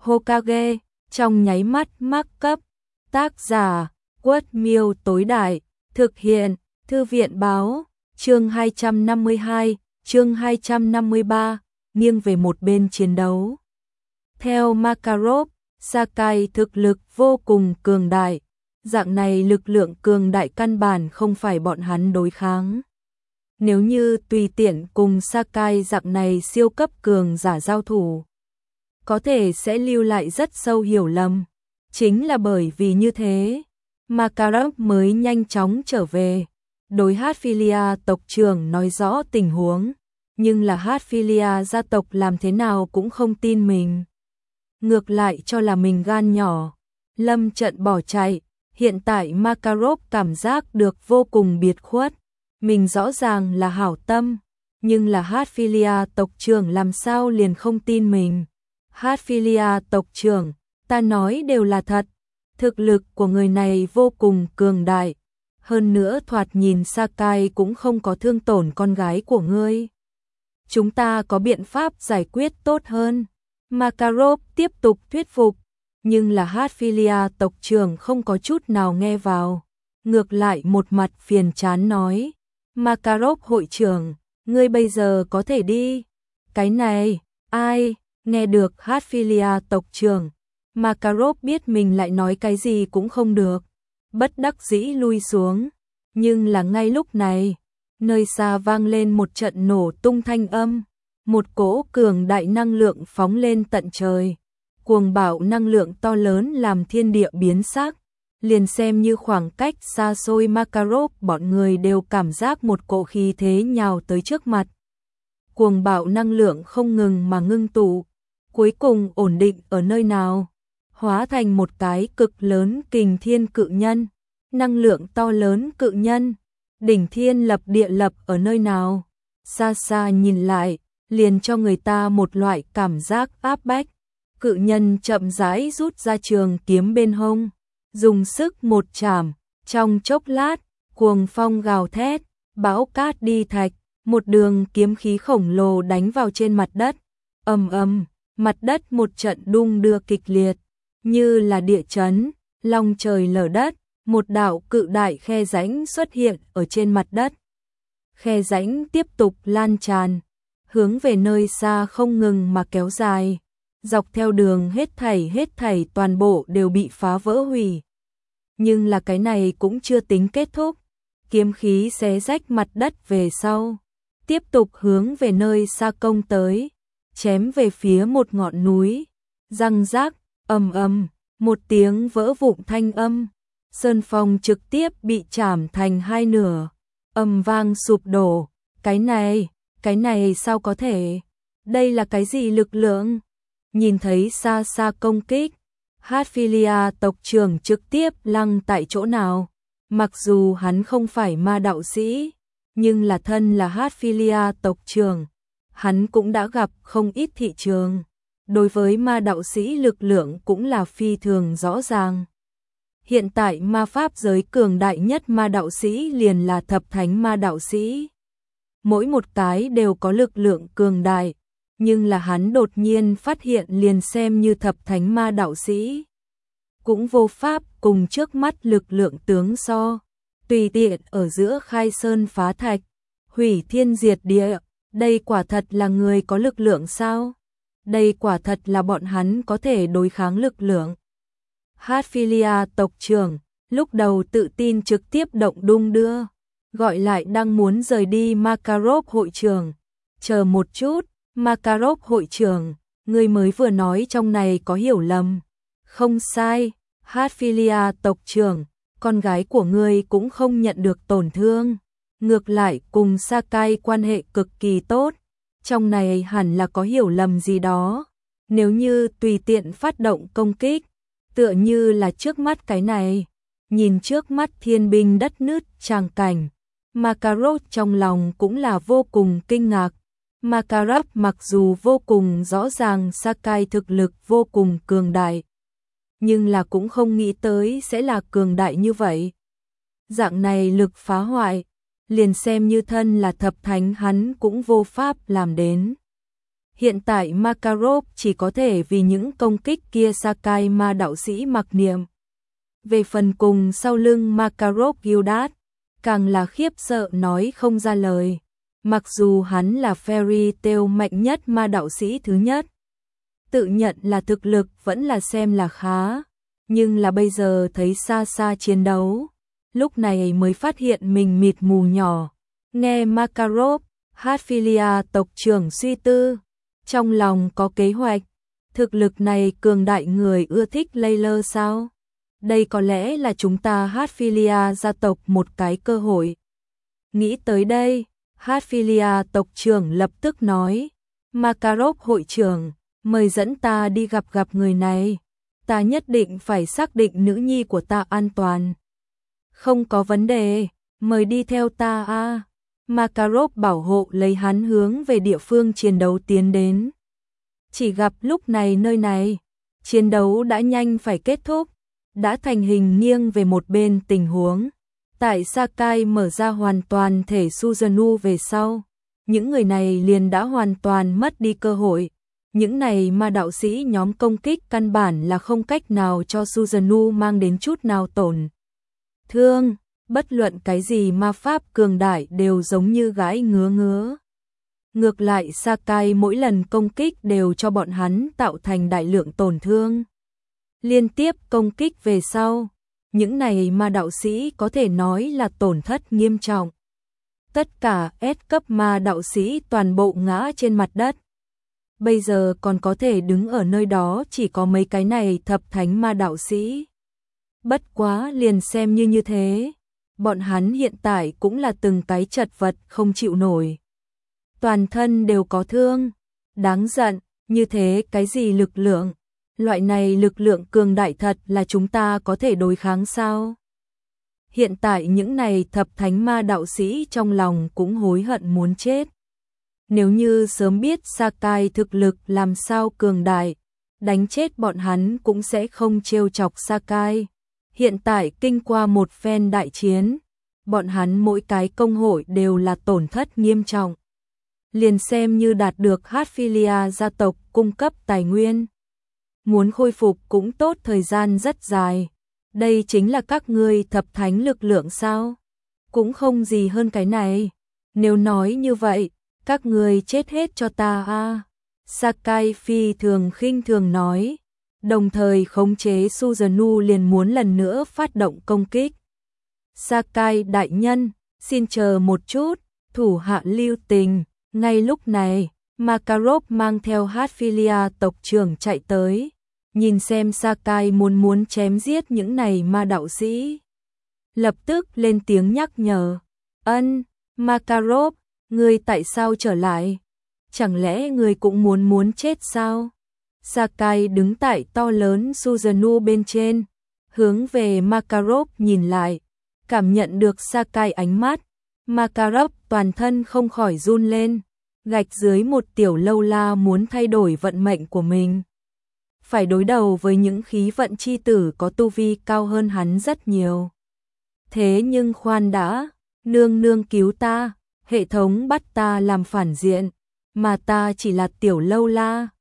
Hokage, trong nháy mắt mắc cấp. Tác giả, Quất Miêu tối đại, thực hiện, Thư viện báo, chương 252, chương 253, nghiêng về một bên chiến đấu. Theo Makarov, Sakai thực lực vô cùng cường đại, dạng này lực lượng cường đại căn bản không phải bọn hắn đối kháng. Nếu như tùy tiện cùng Sakai dạng này siêu cấp cường giả giao thủ, có thể sẽ lưu lại rất sâu hiểu lầm. Chính là bởi vì như thế, Makarov mới nhanh chóng trở về, đối Hatfilia tộc trưởng nói rõ tình huống, nhưng là Hatfilia gia tộc làm thế nào cũng không tin mình. Ngược lại cho là mình gan nhỏ, lâm trận bỏ chạy. Hiện tại Makarov cảm giác được vô cùng biệt khuất, mình rõ ràng là hảo tâm, nhưng là Hatfilia tộc trưởng làm sao liền không tin mình. Hatfilia tộc trưởng, ta nói đều là thật, thực lực của người này vô cùng cường đại, hơn nữa thoạt nhìn Sakai cũng không có thương tổn con gái của ngươi. Chúng ta có biện pháp giải quyết tốt hơn. Makarov tiếp tục thuyết phục, nhưng là Hatfilia tộc trưởng không có chút nào nghe vào, ngược lại một mặt phiền chán nói, Makarov hội trưởng, ngươi bây giờ có thể đi. Cái này, ai, nghe được Hatfilia tộc trưởng, Makarov biết mình lại nói cái gì cũng không được, bất đắc dĩ lui xuống, nhưng là ngay lúc này, nơi xa vang lên một trận nổ tung thanh âm, một cỗ cường đại năng lượng phóng lên tận trời. Cuồng bạo năng lượng to lớn làm thiên địa biến sắc, liền xem như khoảng cách xa xôi Makarov bọn người đều cảm giác một cỗ khí thế nhào tới trước mặt. Cuồng bạo năng lượng không ngừng mà ngưng tụ, cuối cùng ổn định ở nơi nào, hóa thành một cái cực lớn kình thiên cự nhân, năng lượng to lớn cự nhân, đỉnh thiên lập địa lập ở nơi nào, xa xa nhìn lại, liền cho người ta một loại cảm giác áp bách. Cự nhân chậm rãi rút ra trường kiếm bên hông, dùng sức một chảm, trong chốc lát, cuồng phong gào thét, bão cát đi thạch, một đường kiếm khí khổng lồ đánh vào trên mặt đất. Ầm ầm, mặt đất một trận đung đưa kịch liệt, như là địa chấn, long trời lở đất, một đạo cự đại khe rãnh xuất hiện ở trên mặt đất. Khe rãnh tiếp tục lan tràn, hướng về nơi xa không ngừng mà kéo dài. Dọc theo đường hết thảy toàn bộ đều bị phá vỡ hủy. Nhưng là cái này cũng chưa tính kết thúc. Kiếm khí xé rách mặt đất về sau, tiếp tục hướng về nơi xa công tới, chém về phía một ngọn núi. Răng rác, ầm ầm, một tiếng vỡ vụn thanh âm, sơn phong trực tiếp bị chảm thành hai nửa, ầm vang sụp đổ. Cái này sao có thể? Đây là cái gì lực lượng? Nhìn thấy xa xa công kích, Hatfilia tộc trưởng trực tiếp lăng tại chỗ nào. Mặc dù hắn không phải ma đạo sĩ, nhưng là thân là Hatfilia tộc trưởng, hắn cũng đã gặp không ít thị trường. Đối với ma đạo sĩ lực lượng cũng là phi thường rõ ràng. Hiện tại ma pháp giới cường đại nhất ma đạo sĩ liền là thập thánh ma đạo sĩ. Mỗi một cái đều có lực lượng cường đại. Nhưng là hắn đột nhiên phát hiện liền xem như thập thánh ma đạo sĩ, cũng vô pháp cùng trước mắt lực lượng tướng so, tùy tiện ở giữa khai sơn phá thạch, hủy thiên diệt địa, đây quả thật là người có lực lượng sao? Đây quả thật là bọn hắn có thể đối kháng lực lượng. Hatfilia tộc trưởng, lúc đầu tự tin trực tiếp động đung đưa, gọi lại đang muốn rời đi Makarov hội trưởng, chờ một chút. Makarov hội trưởng, người mới vừa nói trong này có hiểu lầm. Không sai, Hatfilia tộc trưởng, con gái của ngươi cũng không nhận được tổn thương. Ngược lại cùng Sakai quan hệ cực kỳ tốt. Trong này hẳn là có hiểu lầm gì đó. Nếu như tùy tiện phát động công kích, tựa như là trước mắt cái này. Nhìn trước mắt thiên binh đất nứt tràng cảnh, Makarov trong lòng cũng là vô cùng kinh ngạc. Makarov mặc dù vô cùng rõ ràng Sakai thực lực vô cùng cường đại, nhưng là cũng không nghĩ tới sẽ là cường đại như vậy. Dạng này lực phá hoại, liền xem như thân là thập thánh hắn cũng vô pháp làm đến. Hiện tại Makarov chỉ có thể vì những công kích kia Sakai mà đạo sĩ mặc niệm. Về phần cùng sau lưng Makarov Gildat, càng là khiếp sợ nói không ra lời. Mặc dù hắn là Fairy Tail mạnh nhất ma đạo sĩ thứ nhất, tự nhận là thực lực vẫn là xem là khá, nhưng là bây giờ thấy xa xa chiến đấu, lúc này mới phát hiện mình mịt mù nhỏ. Nghe Makarov, Hatfilia tộc trưởng suy tư, trong lòng có kế hoạch, thực lực này cường đại người ưa thích Layla sao? Đây có lẽ là chúng ta Hatfilia gia tộc một cái cơ hội. Nghĩ tới đây, Hatfilia tộc trưởng lập tức nói, Makarov hội trưởng, mời dẫn ta đi gặp người này. Ta nhất định phải xác định nữ nhi của ta an toàn. Không có vấn đề, mời đi theo ta a. Makarov bảo hộ lấy hắn hướng về địa phương chiến đấu tiến đến. Chỉ gặp lúc này nơi này, chiến đấu đã nhanh phải kết thúc, đã thành hình nghiêng về một bên tình huống. Tại Sakai mở ra hoàn toàn thể Susanoo về sau, những người này liền đã hoàn toàn mất đi cơ hội. Những này ma đạo sĩ nhóm công kích căn bản là không cách nào cho Susanoo mang đến chút nào tổn thương, bất luận cái gì ma pháp cường đại đều giống như gãi ngứa. Ngược lại Sakai mỗi lần công kích đều cho bọn hắn tạo thành đại lượng tổn thương. Liên tiếp công kích về sau, những này ma đạo sĩ có thể nói là tổn thất nghiêm trọng. Tất cả S cấp ma đạo sĩ toàn bộ ngã trên mặt đất. Bây giờ còn có thể đứng ở nơi đó chỉ có mấy cái này thập thánh ma đạo sĩ. Bất quá liền xem như thế, bọn hắn hiện tại cũng là từng cái chật vật không chịu nổi. Toàn thân đều có thương, đáng giận, như thế cái gì lực lượng, loại này lực lượng cường đại thật là chúng ta có thể đối kháng sao? Hiện tại những này thập thánh ma đạo sĩ trong lòng cũng hối hận muốn chết. Nếu như sớm biết Sakai thực lực làm sao cường đại, đánh chết bọn hắn cũng sẽ không trêu chọc Sakai. Hiện tại kinh qua một phen đại chiến, bọn hắn mỗi cái công hội đều là tổn thất nghiêm trọng. Liền xem như đạt được Hatfilia gia tộc cung cấp tài nguyên, muốn khôi phục cũng tốt thời gian rất dài. Đây chính là các ngươi thập thánh lực lượng sao? Cũng không gì hơn cái này. Nếu nói như vậy, các ngươi chết hết cho ta a. Sakai phi thường khinh thường nói, đồng thời khống chế Susanoo liền muốn lần nữa phát động công kích. Sakai đại nhân, xin chờ một chút, thủ hạ lưu tình. Ngay lúc này, Makarov mang theo Hatfilia tộc trưởng chạy tới, nhìn xem Sakai muốn chém giết những này ma đạo sĩ. Lập tức lên tiếng nhắc nhở, Makarov, ngươi tại sao trở lại? Chẳng lẽ ngươi cũng muốn chết sao? Sakai đứng tại to lớn Susanoo bên trên, hướng về Makarov nhìn lại, cảm nhận được Sakai ánh mắt, Makarov toàn thân không khỏi run lên, gạch dưới một tiểu lâu la muốn thay đổi vận mệnh của mình. Phải đối đầu với những khí vận chi tử có tu vi cao hơn hắn rất nhiều. Thế nhưng khoan đã, nương cứu ta, hệ thống bắt ta làm phản diện, mà ta chỉ là tiểu lâu la.